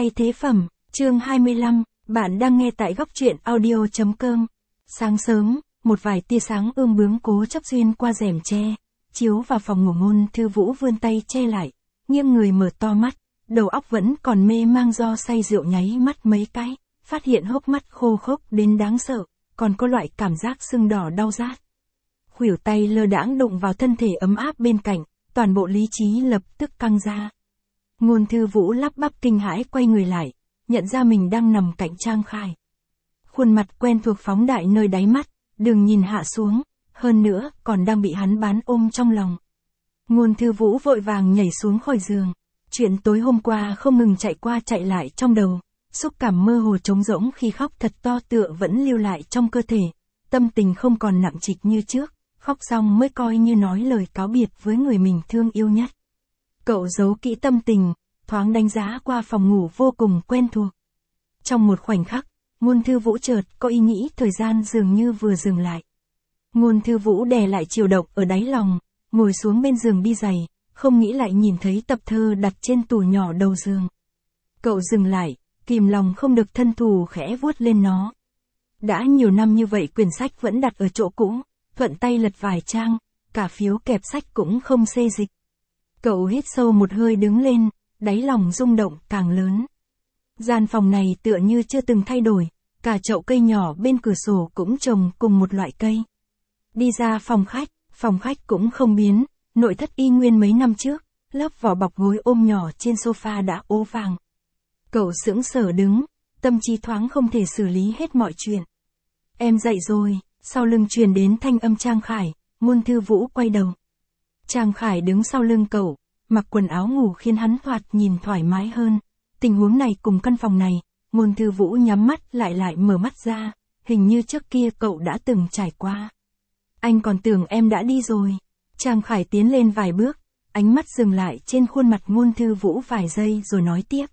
Thay thế phẩm, chương 25, bạn đang nghe tại góc truyện audio.com. Sáng sớm, một vài tia sáng ương bướng cố chấp xuyên qua rèm tre, chiếu vào phòng ngủ. Ngôn Thư Vũ vươn tay che lại, nghiêng người mở to mắt, đầu óc vẫn còn mê mang do say rượu, nháy mắt mấy cái, phát hiện hốc mắt khô khốc đến đáng sợ, còn có loại cảm giác sưng đỏ đau rát. Khuỷu tay lơ đãng đụng vào thân thể ấm áp bên cạnh, toàn bộ lý trí lập tức căng ra. Ngôn Thư Vũ lắp bắp kinh hãi quay người lại, nhận ra mình đang nằm cạnh Trang Khải. Khuôn mặt quen thuộc phóng đại nơi đáy mắt, đừng nhìn hạ xuống, hơn nữa còn đang bị hắn bán ôm trong lòng. Ngôn Thư Vũ vội vàng nhảy xuống khỏi giường. Chuyện tối hôm qua không ngừng chạy qua chạy lại trong đầu, xúc cảm mơ hồ trống rỗng khi khóc thật to tựa vẫn lưu lại trong cơ thể, tâm tình không còn nặng trịch như trước, khóc xong mới coi như nói lời cáo biệt với người mình thương yêu nhất. Cậu giấu kỹ tâm tình, thoáng đánh giá qua phòng ngủ vô cùng quen thuộc. Trong một khoảnh khắc, Ngôn Thư Vũ chợt có ý nghĩ thời gian dường như vừa dừng lại. Ngôn Thư Vũ đè lại chiều động ở đáy lòng, ngồi xuống bên giường đi giày, không nghĩ lại nhìn thấy tập thơ đặt trên tủ nhỏ đầu giường. Cậu dừng lại, kìm lòng không được thân thủ khẽ vuốt lên nó. Đã nhiều năm như vậy quyển sách vẫn đặt ở chỗ cũ, thuận tay lật vài trang, cả phiếu kẹp sách cũng không xê dịch. Cậu hít sâu một hơi đứng lên, đáy lòng rung động càng lớn. Gian phòng này tựa như chưa từng thay đổi, cả chậu cây nhỏ bên cửa sổ cũng trồng cùng một loại cây. Đi ra phòng khách cũng không biến, nội thất y nguyên mấy năm trước, lớp vỏ bọc gối ôm nhỏ trên sofa đã ố vàng. Cậu sững sờ đứng, tâm trí thoáng không thể xử lý hết mọi chuyện. Em dậy rồi, sau lưng truyền đến thanh âm Trang Khải. Ngôn Thư Vũ quay đầu. Trang Khải đứng sau lưng cậu, mặc quần áo ngủ khiến hắn thoạt nhìn thoải mái hơn. Tình huống này cùng căn phòng này, Ngôn Thư Vũ nhắm mắt lại mở mắt ra, hình như trước kia cậu đã từng trải qua. Anh còn tưởng em đã đi rồi. Trang Khải tiến lên vài bước, ánh mắt dừng lại trên khuôn mặt Ngôn Thư Vũ vài giây rồi nói tiếp.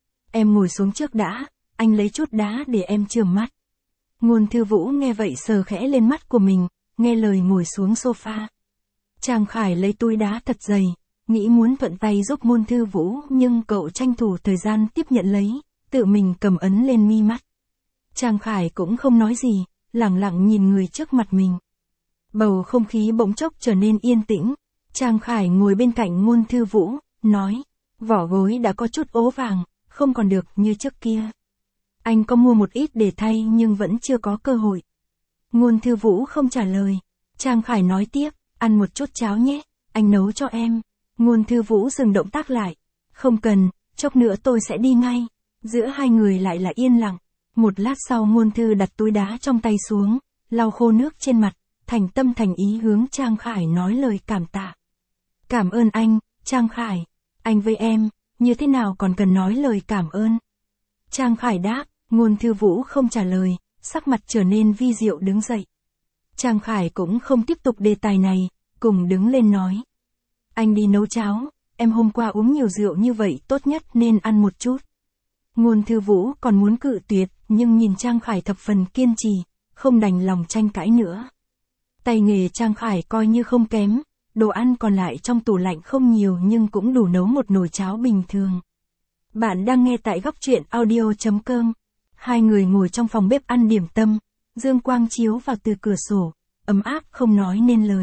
Em ngồi xuống trước đã, anh lấy chút đá để em chườm mắt. Ngôn Thư Vũ nghe vậy sờ khẽ lên mắt của mình, nghe lời ngồi xuống sofa. Trang Khải lấy túi đá thật dày, nghĩ muốn thuận tay giúp Ngôn Thư Vũ nhưng cậu tranh thủ thời gian tiếp nhận lấy, tự mình cầm ấn lên mi mắt. Trang Khải cũng không nói gì, lặng lặng nhìn người trước mặt mình. Bầu không khí bỗng chốc trở nên yên tĩnh. Trang Khải ngồi bên cạnh Ngôn Thư Vũ, nói, vỏ gối đã có chút ố vàng, không còn được như trước kia. Anh có mua một ít để thay nhưng vẫn chưa có cơ hội. Ngôn Thư Vũ không trả lời. Trang Khải nói tiếp, ăn một chút cháo nhé, anh nấu cho em. Ngôn Thư Vũ dừng động tác lại. Không cần, chốc nữa tôi sẽ đi ngay. Giữa hai người lại là yên lặng. Một lát sau Ngôn Thư đặt túi đá trong tay xuống, lau khô nước trên mặt, thành tâm thành ý hướng Trang Khải nói lời cảm tạ. Cảm ơn anh, Trang Khải. Anh với em, như thế nào còn cần nói lời cảm ơn. Trang Khải đáp. Ngôn Thư Vũ không trả lời, sắc mặt trở nên vi diệu đứng dậy. Trang Khải cũng không tiếp tục đề tài này, cùng đứng lên nói. Anh đi nấu cháo, em hôm qua uống nhiều rượu như vậy tốt nhất nên ăn một chút. Ngôn Thư Vũ còn muốn cự tuyệt, nhưng nhìn Trang Khải thập phần kiên trì, không đành lòng tranh cãi nữa. Tay nghề Trang Khải coi như không kém, đồ ăn còn lại trong tủ lạnh không nhiều nhưng cũng đủ nấu một nồi cháo bình thường. Bạn đang nghe tại góc truyện audio.com. Hai người ngồi trong phòng bếp ăn điểm tâm, dương quang chiếu vào từ cửa sổ, ấm áp không nói nên lời.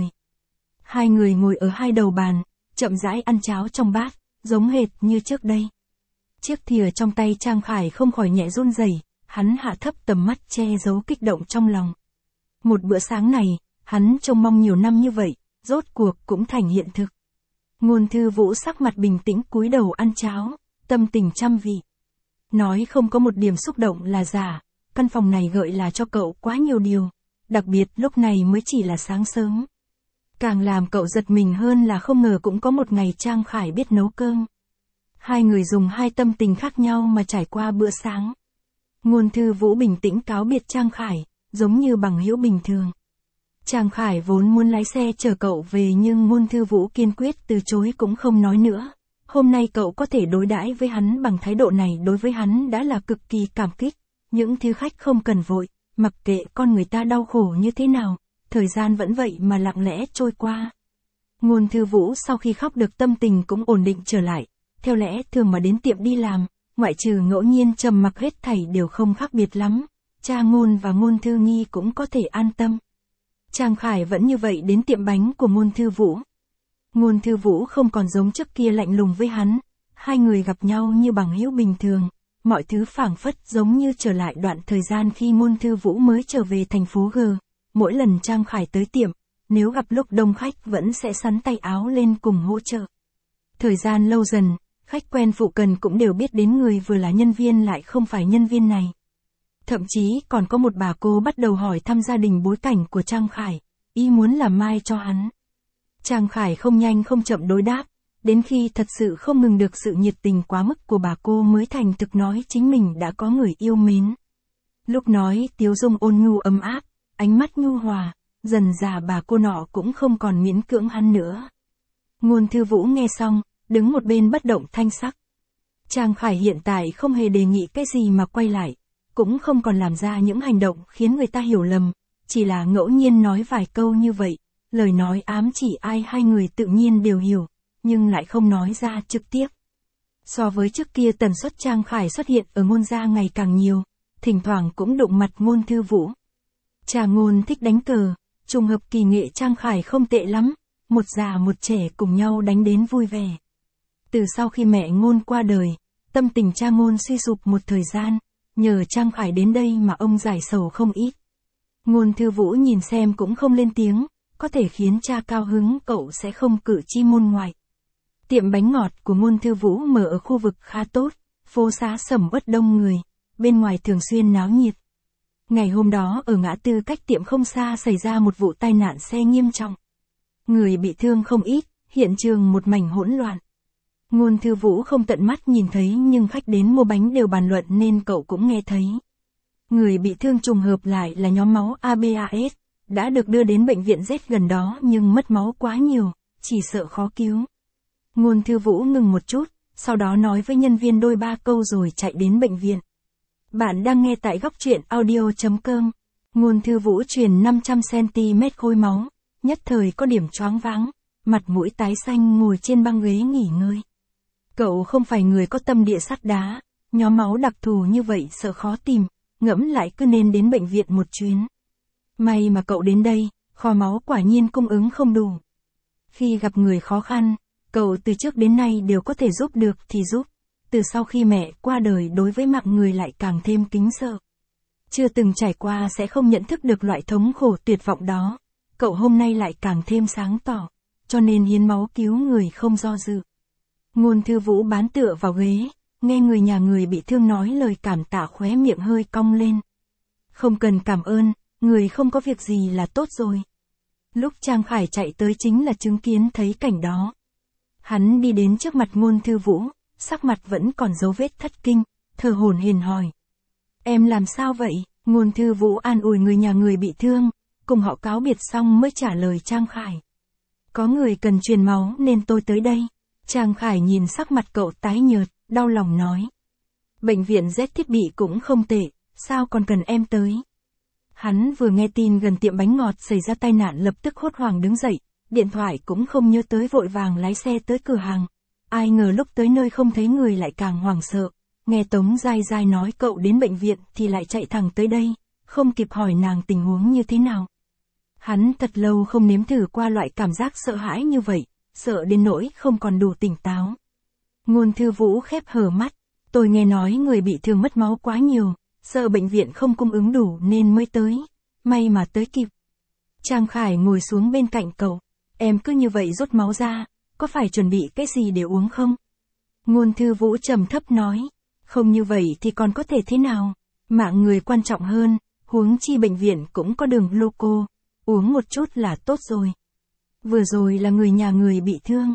Hai người ngồi ở hai đầu bàn, chậm rãi ăn cháo trong bát, giống hệt như trước đây. Chiếc thìa trong tay Trang Khải không khỏi nhẹ run rẩy, hắn hạ thấp tầm mắt che giấu kích động trong lòng. Một bữa sáng này, hắn trông mong nhiều năm như vậy, rốt cuộc cũng thành hiện thực. Ngôn Thư Vũ sắc mặt bình tĩnh cúi đầu ăn cháo, tâm tình trăm vị. Nói không có một điểm xúc động là giả, căn phòng này gợi là cho cậu quá nhiều điều, đặc biệt lúc này mới chỉ là sáng sớm. Càng làm cậu giật mình hơn là không ngờ cũng có một ngày Trang Khải biết nấu cơm. Hai người dùng hai tâm tình khác nhau mà trải qua bữa sáng. Ngôn Thư Vũ bình tĩnh cáo biệt Trang Khải, giống như bằng hữu bình thường. Trang Khải vốn muốn lái xe chở cậu về nhưng Ngôn Thư Vũ kiên quyết từ chối cũng không nói nữa. Hôm nay cậu có thể đối đãi với hắn bằng thái độ này đối với hắn đã là cực kỳ cảm kích. Những thứ khách không cần vội, mặc kệ con người ta đau khổ như thế nào, thời gian vẫn vậy mà lặng lẽ trôi qua. Ngôn Thư Vũ sau khi khóc được tâm tình cũng ổn định trở lại, theo lẽ thường mà đến tiệm đi làm, ngoại trừ ngẫu nhiên trầm mặc hết thảy đều không khác biệt lắm, cha Ngôn và Ngôn Thư Nghi cũng có thể an tâm. Trang Khải vẫn như vậy đến tiệm bánh của Ngôn Thư Vũ. Ngôn Thư Vũ không còn giống trước kia lạnh lùng với hắn, hai người gặp nhau như bằng hữu bình thường, mọi thứ phảng phất giống như trở lại đoạn thời gian khi Ngôn Thư Vũ mới trở về thành phố G. Mỗi lần Trang Khải tới tiệm, nếu gặp lúc đông khách vẫn sẽ xắn tay áo lên cùng hỗ trợ. Thời gian lâu dần, khách quen phụ cận cũng đều biết đến người vừa là nhân viên lại không phải nhân viên này. Thậm chí còn có một bà cô bắt đầu hỏi thăm gia đình bối cảnh của Trang Khải, ý muốn làm mai cho hắn. Trang Khải không nhanh không chậm đối đáp, đến khi thật sự không ngừng được sự nhiệt tình quá mức của bà cô mới thành thực nói chính mình đã có người yêu mến. Lúc nói tiếu dung ôn nhu ấm áp, ánh mắt nhu hòa, dần dà bà cô nọ cũng không còn miễn cưỡng hắn nữa. Ngôn Thư Vũ nghe xong, đứng một bên bất động thanh sắc. Trang Khải hiện tại không hề đề nghị cái gì mà quay lại, cũng không còn làm ra những hành động khiến người ta hiểu lầm, chỉ là ngẫu nhiên nói vài câu như vậy, lời nói ám chỉ ai hai người tự nhiên đều hiểu, nhưng lại không nói ra trực tiếp. So với trước kia tần suất Trang Khải xuất hiện ở Ngôn gia ngày càng nhiều, thỉnh thoảng cũng đụng mặt Ngôn Thư Vũ. Cha Ngôn thích đánh cờ, trùng hợp kỳ nghệ Trang Khải không tệ lắm, một già một trẻ cùng nhau đánh đến vui vẻ. Từ sau khi mẹ Ngôn qua đời, tâm tình cha Ngôn suy sụp một thời gian, nhờ Trang Khải đến đây mà ông giải sầu không ít. Ngôn Thư Vũ nhìn xem cũng không lên tiếng, có thể khiến cha cao hứng cậu sẽ không cử chi môn ngoại. Tiệm bánh ngọt của Ngôn Thư Vũ mở ở khu vực khá tốt, phố xá sầm uất đông người, bên ngoài thường xuyên náo nhiệt. Ngày hôm đó ở ngã tư cách tiệm không xa xảy ra một vụ tai nạn xe nghiêm trọng. Người bị thương không ít, hiện trường một mảnh hỗn loạn. Ngôn Thư Vũ không tận mắt nhìn thấy nhưng khách đến mua bánh đều bàn luận nên cậu cũng nghe thấy. Người bị thương trùng hợp lại là nhóm máu ABAS, đã được đưa đến bệnh viện Z gần đó nhưng mất máu quá nhiều, chỉ sợ khó cứu. Ngôn Thư Vũ ngừng một chút, sau đó nói với nhân viên đôi ba câu rồi chạy đến bệnh viện. Bạn đang nghe tại góc truyện audio.com. Ngôn Thư Vũ truyền 500cm khối máu, nhất thời có điểm choáng váng, mặt mũi tái xanh ngồi trên băng ghế nghỉ ngơi. Cậu không phải người có tâm địa sắt đá, nhóm máu đặc thù như vậy sợ khó tìm, ngẫm lại cứ nên đến bệnh viện một chuyến. May mà cậu đến đây, kho máu quả nhiên cung ứng không đủ. Khi gặp người khó khăn, cậu từ trước đến nay đều có thể giúp được thì giúp. Từ sau khi mẹ qua đời đối với mạng người lại càng thêm kính sợ. Chưa từng trải qua sẽ không nhận thức được loại thống khổ tuyệt vọng đó. Cậu hôm nay lại càng thêm sáng tỏ, cho nên hiến máu cứu người không do dự. Ngôn Thư Vũ bán tựa vào ghế, nghe người nhà người bị thương nói lời cảm tạ khóe miệng hơi cong lên. Không cần cảm ơn, người không có việc gì là tốt rồi. Lúc Trang Khải chạy tới chính là chứng kiến thấy cảnh đó. Hắn đi đến trước mặt Ngôn Thư Vũ, sắc mặt vẫn còn dấu vết thất kinh, thở hổn hển hỏi. Em làm sao vậy? Ngôn Thư Vũ an ủi người nhà người bị thương, cùng họ cáo biệt xong mới trả lời Trang Khải. Có người cần truyền máu nên tôi tới đây. Trang Khải nhìn sắc mặt cậu tái nhợt, đau lòng nói. Bệnh viện Z thiết bị cũng không tệ, sao còn cần em tới? Hắn vừa nghe tin gần tiệm bánh ngọt xảy ra tai nạn lập tức hốt hoảng đứng dậy, điện thoại cũng không nhớ tới vội vàng lái xe tới cửa hàng. Ai ngờ lúc tới nơi không thấy người lại càng hoảng sợ, nghe Tống Giai Giai nói cậu đến bệnh viện thì lại chạy thẳng tới đây, không kịp hỏi nàng tình huống như thế nào. Hắn thật lâu không nếm thử qua loại cảm giác sợ hãi như vậy, sợ đến nỗi không còn đủ tỉnh táo. Ngôn Thư Vũ khép hờ mắt, tôi nghe nói người bị thương mất máu quá nhiều, sợ bệnh viện không cung ứng đủ nên mới tới, may mà tới kịp. Trang Khải ngồi xuống bên cạnh cậu, em cứ như vậy rút máu ra, có phải chuẩn bị cái gì để uống không? Ngôn Thư Vũ trầm thấp nói, không như vậy thì còn có thể thế nào, mạng người quan trọng hơn, huống chi bệnh viện cũng có đường gluco, uống một chút là tốt rồi. Vừa rồi là người nhà người bị thương,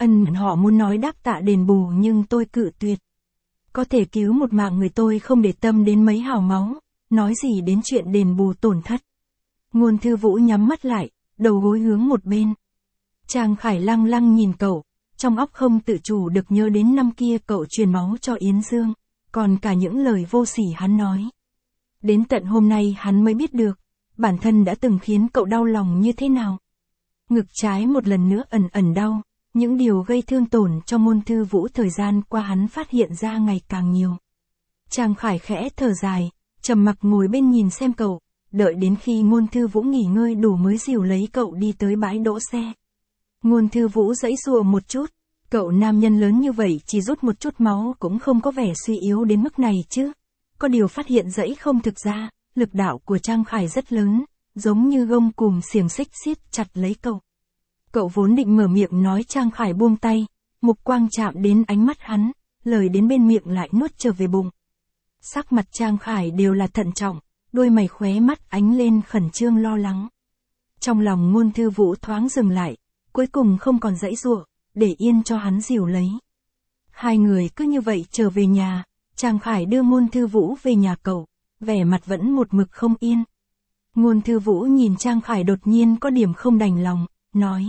họ muốn nói đáp tạ đền bù nhưng tôi cự tuyệt. Có thể cứu một mạng người tôi không để tâm đến mấy hào máu, nói gì đến chuyện đền bù tổn thất. Ngôn Thư Vũ nhắm mắt lại, đầu gối hướng một bên. Trang Khải lăng lăng nhìn cậu, trong óc không tự chủ được nhớ đến năm kia cậu truyền máu cho Yến Dương, còn cả những lời vô sỉ hắn nói. Đến tận hôm nay hắn mới biết được, bản thân đã từng khiến cậu đau lòng như thế nào. Ngực trái một lần nữa ẩn ẩn đau, Những điều gây thương tổn cho Ngôn Thư Vũ thời gian qua hắn phát hiện ra ngày càng nhiều. Trang Khải khẽ thở dài, trầm mặc ngồi bên nhìn xem cậu, đợi đến khi Ngôn Thư Vũ nghỉ ngơi đủ mới dìu lấy cậu đi tới bãi đỗ xe. Ngôn Thư Vũ giãy giụa một chút, cậu nam nhân lớn như vậy chỉ rút một chút máu cũng không có vẻ suy yếu đến mức này chứ. Có điều phát hiện dãy không, thực ra, lực đạo của Trang Khải rất lớn, giống như gông cùm xiềng xích siết chặt lấy cậu. Cậu vốn định mở miệng nói, Trang Khải buông tay, mục quang chạm đến ánh mắt hắn, lời đến bên miệng lại nuốt trở về bụng. Sắc mặt Trang Khải đều là thận trọng, đôi mày khóe mắt ánh lên khẩn trương lo lắng. Trong lòng Ngôn Thư Vũ thoáng dừng lại, cuối cùng không còn giãy giụa, để yên cho hắn dìu lấy. Hai người cứ như vậy trở về nhà, Trang Khải đưa Ngôn Thư Vũ về nhà cậu, vẻ mặt vẫn một mực không yên. Ngôn Thư Vũ nhìn Trang Khải đột nhiên có điểm không đành lòng, nói.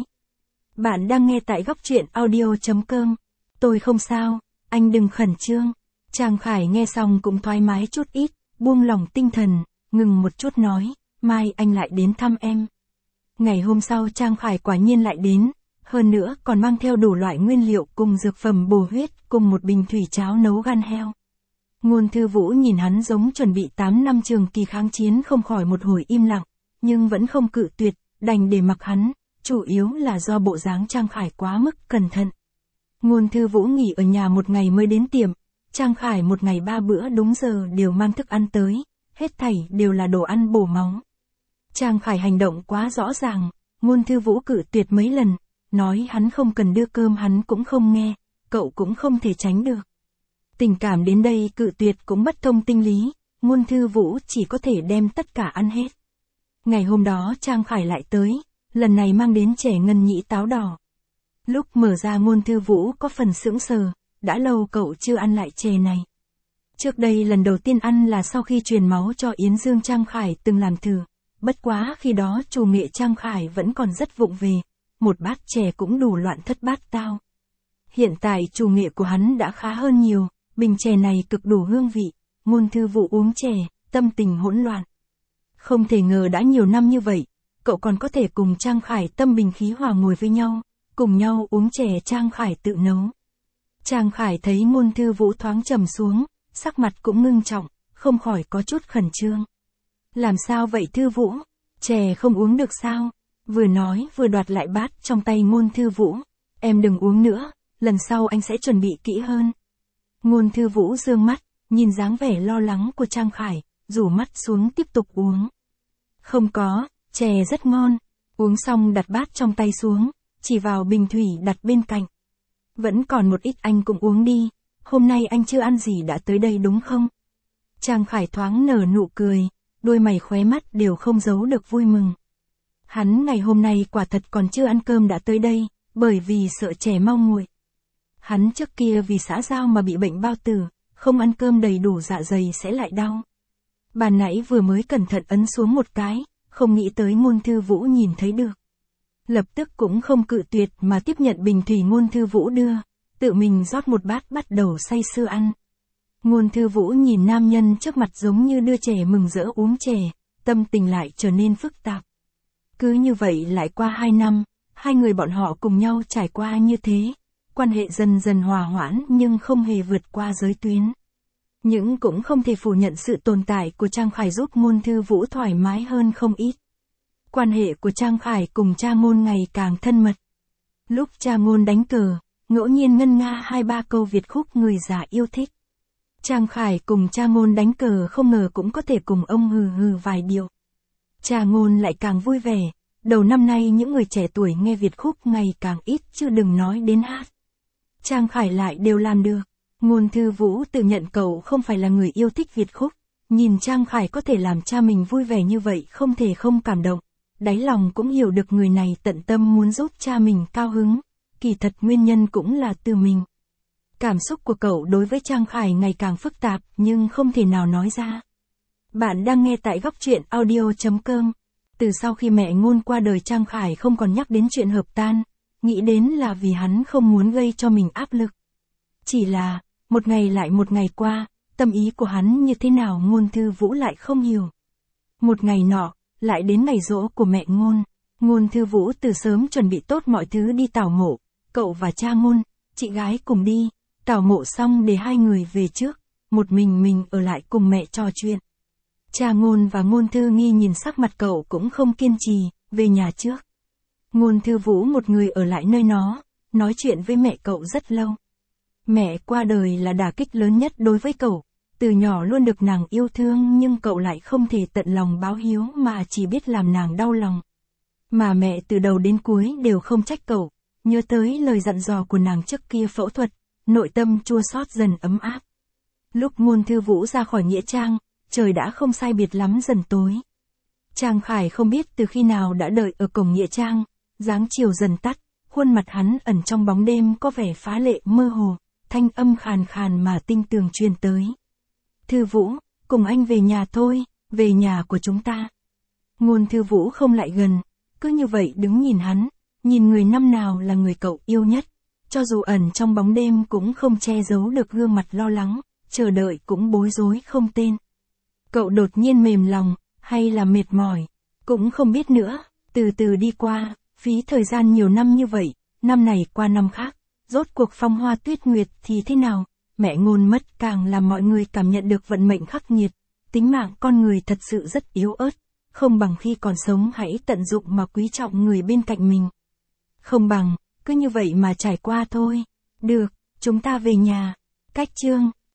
Bạn đang nghe tại góc truyện audio.com. Tôi không sao, anh đừng khẩn trương. Trang Khải nghe xong cũng thoải mái chút ít, buông lỏng tinh thần, ngừng một chút nói, mai anh lại đến thăm em. Ngày hôm sau Trang Khải quả nhiên lại đến, hơn nữa còn mang theo đủ loại nguyên liệu cùng dược phẩm bổ huyết, cùng một bình thủy cháo nấu gan heo. Ngôn Thư Vũ nhìn hắn giống chuẩn bị 8 năm trường kỳ kháng chiến, không khỏi một hồi im lặng, nhưng vẫn không cự tuyệt, đành để mặc hắn, chủ yếu là do bộ dáng Trang Khải quá mức cẩn thận. Ngôn Thư Vũ nghỉ ở nhà một ngày mới đến tiệm, Trang Khải một ngày 3 bữa đúng giờ đều mang thức ăn tới, hết thảy đều là đồ ăn bổ máu. Trang Khải hành động quá rõ ràng, Ngôn Thư Vũ cự tuyệt mấy lần, nói hắn không cần đưa cơm hắn cũng không nghe, cậu cũng không thể tránh được. Tình cảm đến đây cự tuyệt cũng bất thông tinh lý, Ngôn Thư Vũ chỉ có thể đem tất cả ăn hết. Ngày hôm đó Trang Khải lại tới, lần này mang đến chè ngân nhĩ táo đỏ. Lúc mở ra Ngôn Thư Vũ có phần sững sờ, đã lâu cậu chưa ăn lại chè này. Trước đây lần đầu tiên ăn là sau khi truyền máu cho Yến Dương, Trang Khải từng làm thử, bất quá khi đó chủ nghệ Trang Khải vẫn còn rất vụng về, một bát chè cũng đủ loạn thất bát tao. Hiện tại chủ nghệ của hắn đã khá hơn nhiều, bình chè này cực đủ hương vị, Ngôn Thư Vũ uống chè, tâm tình hỗn loạn. Không thể ngờ đã nhiều năm như vậy, cậu còn có thể cùng Trang Khải tâm bình khí hòa ngồi với nhau, cùng nhau uống chè Trang Khải tự nấu. Trang Khải thấy Ngôn Thư Vũ thoáng trầm xuống, sắc mặt cũng ngưng trọng, không khỏi có chút khẩn trương. Làm sao vậy Thư Vũ? Chè không uống được sao? Vừa nói vừa đoạt lại bát trong tay Ngôn Thư Vũ. Em đừng uống nữa, lần sau anh sẽ chuẩn bị kỹ hơn. Ngôn Thư Vũ dương mắt, nhìn dáng vẻ lo lắng của Trang Khải, rủ mắt xuống tiếp tục uống. Không có, chè rất ngon. Uống xong đặt bát trong tay xuống, chỉ vào bình thủy đặt bên cạnh. Vẫn còn một ít, anh cũng uống đi, hôm nay anh chưa ăn gì đã tới đây đúng không? Trang Khải thoáng nở nụ cười, đôi mày khóe mắt đều không giấu được vui mừng. Hắn ngày hôm nay quả thật còn chưa ăn cơm đã tới đây, bởi vì sợ chè mau nguội. Hắn trước kia vì xã giao mà bị bệnh bao tử, không ăn cơm đầy đủ dạ dày sẽ lại đau. Ban nãy vừa mới cẩn thận ấn xuống một cái, không nghĩ tới Ngôn Thư Vũ nhìn thấy được. Lập tức cũng không cự tuyệt mà tiếp nhận bình thủy Ngôn Thư Vũ đưa, tự mình rót một bát bắt đầu say sưa ăn. Ngôn Thư Vũ nhìn nam nhân trước mặt giống như đưa trẻ mừng rỡ uống chè, tâm tình lại trở nên phức tạp. Cứ như vậy lại qua 2 năm, hai người bọn họ cùng nhau trải qua như thế, quan hệ dần dần hòa hoãn nhưng không hề vượt qua giới tuyến. Nhưng cũng không thể phủ nhận sự tồn tại của Trang Khải giúp Ngôn Thư Vũ thoải mái hơn không ít. Quan hệ của Trang Khải cùng cha Ngôn ngày càng thân mật. Lúc cha Ngôn đánh cờ, ngẫu nhiên ngân nga 2-3 câu Việt khúc người già yêu thích. Trang Khải cùng cha Ngôn đánh cờ không ngờ cũng có thể cùng ông hừ hừ vài điệu. Cha Ngôn lại càng vui vẻ, đầu năm nay những người trẻ tuổi nghe Việt khúc ngày càng ít chứ đừng nói đến hát. Trang Khải lại đều làm được. Ngôn Thư Vũ tự nhận cậu không phải là người yêu thích Việt khúc, nhìn Trang Khải có thể làm cha mình vui vẻ như vậy không thể không cảm động, đáy lòng cũng hiểu được người này tận tâm muốn giúp cha mình cao hứng, kỳ thật nguyên nhân cũng là từ mình. Cảm xúc của cậu đối với Trang Khải ngày càng phức tạp nhưng không thể nào nói ra. Bạn đang nghe tại góc truyện audio.com. Từ sau khi mẹ Ngôn qua đời Trang Khải không còn nhắc đến chuyện hợp tan, nghĩ đến là vì hắn không muốn gây cho mình áp lực. Chỉ là, một ngày lại một ngày qua, tâm ý của hắn như thế nào Ngôn Thư Vũ lại không hiểu. Một ngày nọ, lại đến ngày giỗ của mẹ Ngôn. Ngôn Thư Vũ từ sớm chuẩn bị tốt mọi thứ đi tảo mộ, cậu và cha Ngôn, chị gái cùng đi, tảo mộ xong để hai người về trước, một mình ở lại cùng mẹ trò chuyện. Cha Ngôn và Ngôn Thư Nghi nhìn sắc mặt cậu cũng không kiên trì, về nhà trước. Ngôn Thư Vũ một người ở lại nơi nó, nói chuyện với mẹ cậu rất lâu. Mẹ qua đời là đả kích lớn nhất đối với cậu, từ nhỏ luôn được nàng yêu thương nhưng cậu lại không thể tận lòng báo hiếu mà chỉ biết làm nàng đau lòng. Mà mẹ từ đầu đến cuối đều không trách cậu, nhớ tới lời dặn dò của nàng trước kia phẫu thuật, nội tâm chua xót dần ấm áp. Lúc Ngôn Thư Vũ ra khỏi nghĩa trang, trời đã không sai biệt lắm dần tối. Trang Khải không biết từ khi nào đã đợi ở cổng nghĩa trang, dáng chiều dần tắt, khuôn mặt hắn ẩn trong bóng đêm có vẻ phá lệ mơ hồ, thanh âm khàn khàn mà tinh tường truyền tới. Thư Vũ, cùng anh về nhà thôi, về nhà của chúng ta. Ngôn Thư Vũ không lại gần, cứ như vậy đứng nhìn hắn, nhìn người năm nào là người cậu yêu nhất, cho dù ẩn trong bóng đêm cũng không che giấu được gương mặt lo lắng, chờ đợi cũng bối rối không tên. Cậu đột nhiên mềm lòng, hay là mệt mỏi, cũng không biết nữa, từ từ đi qua, phí thời gian nhiều năm như vậy, năm này qua năm khác, rốt cuộc phong hoa tuyết nguyệt thì thế nào, mẹ Ngôn mất càng làm mọi người cảm nhận được vận mệnh khắc nghiệt, tính mạng con người thật sự rất yếu ớt, không bằng khi còn sống hãy tận dụng mà quý trọng người bên cạnh mình. Không bằng, cứ như vậy mà trải qua thôi. Được, chúng ta về nhà. Cách chương